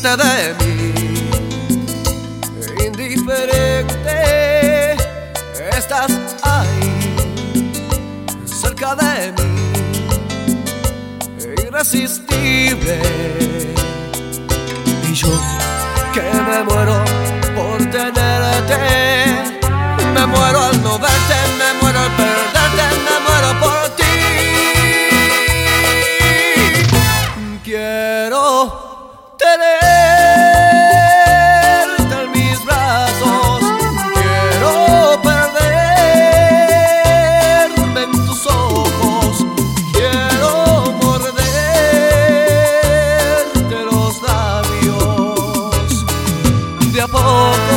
indiferente de mí, indiferente. Estás ahí, cerca de mí, irresistible. Y yo que me muero por tenerte, me muero al no verte, me muero al perderte, me muero por ti. Quiero tenerte en mis brazos, quiero perderme en tus ojos, quiero morderte los labios de a poco.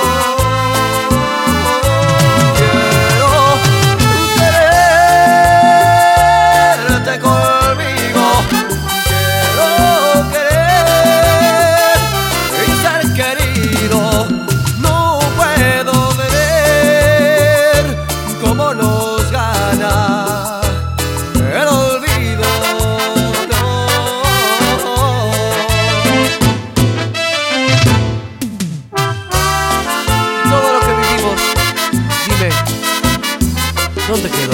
¿Dónde quedó?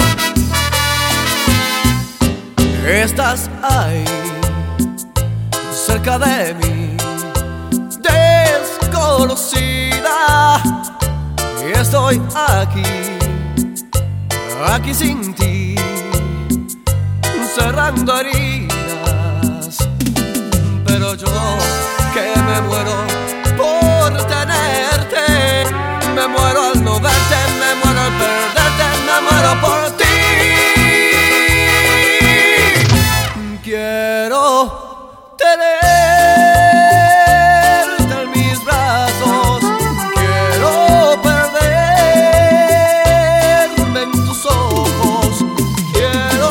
Estás ahí, cerca de mí, desconocida, y estoy aquí sin ti, cerrando heridas. Pero yo que me muero por tenerte, me muero al no verte, me muero al perderte, me muero por ti. Quiero tenerte en mis brazos, quiero perderme en tus ojos, quiero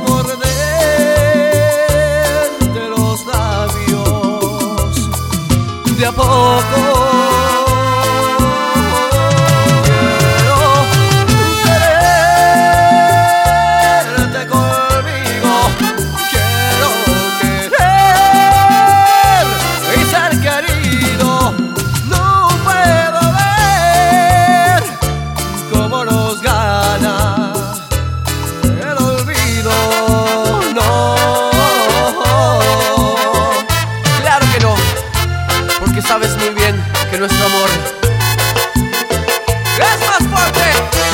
morderte los labios de a poco. Sabes muy bien que nuestro amor es más fuerte.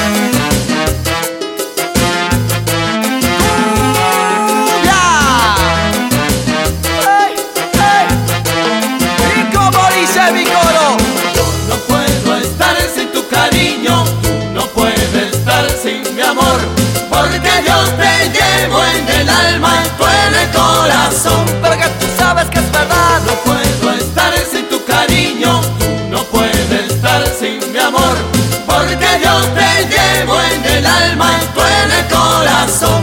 ¡Hey, hey! Y como dice mi coro: yo no puedo estar sin tu cariño, tú no puedes estar sin mi amor, porque yo te llevo en el alma y tú en el corazón. Porque tú sabes que es verdad. No puedo estar sin tu cariño, tú no puedes estar sin mi amor, porque yo te llevo en el alma y tú en el corazón.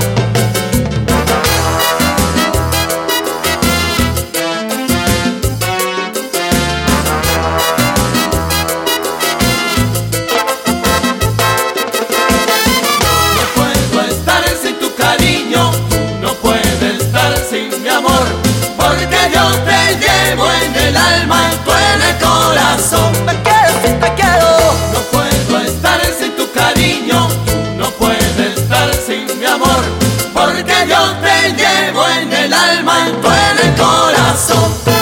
No puedo estar sin tu cariño, tú no puedes estar sin mi amor, porque yo te llevo en el alma y tú en el corazón. Me quiero, sí te quiero. No puedo estar sin tu cariño, tú no puedes estar sin mi amor, porque yo te llevo en el alma y tú en el corazón.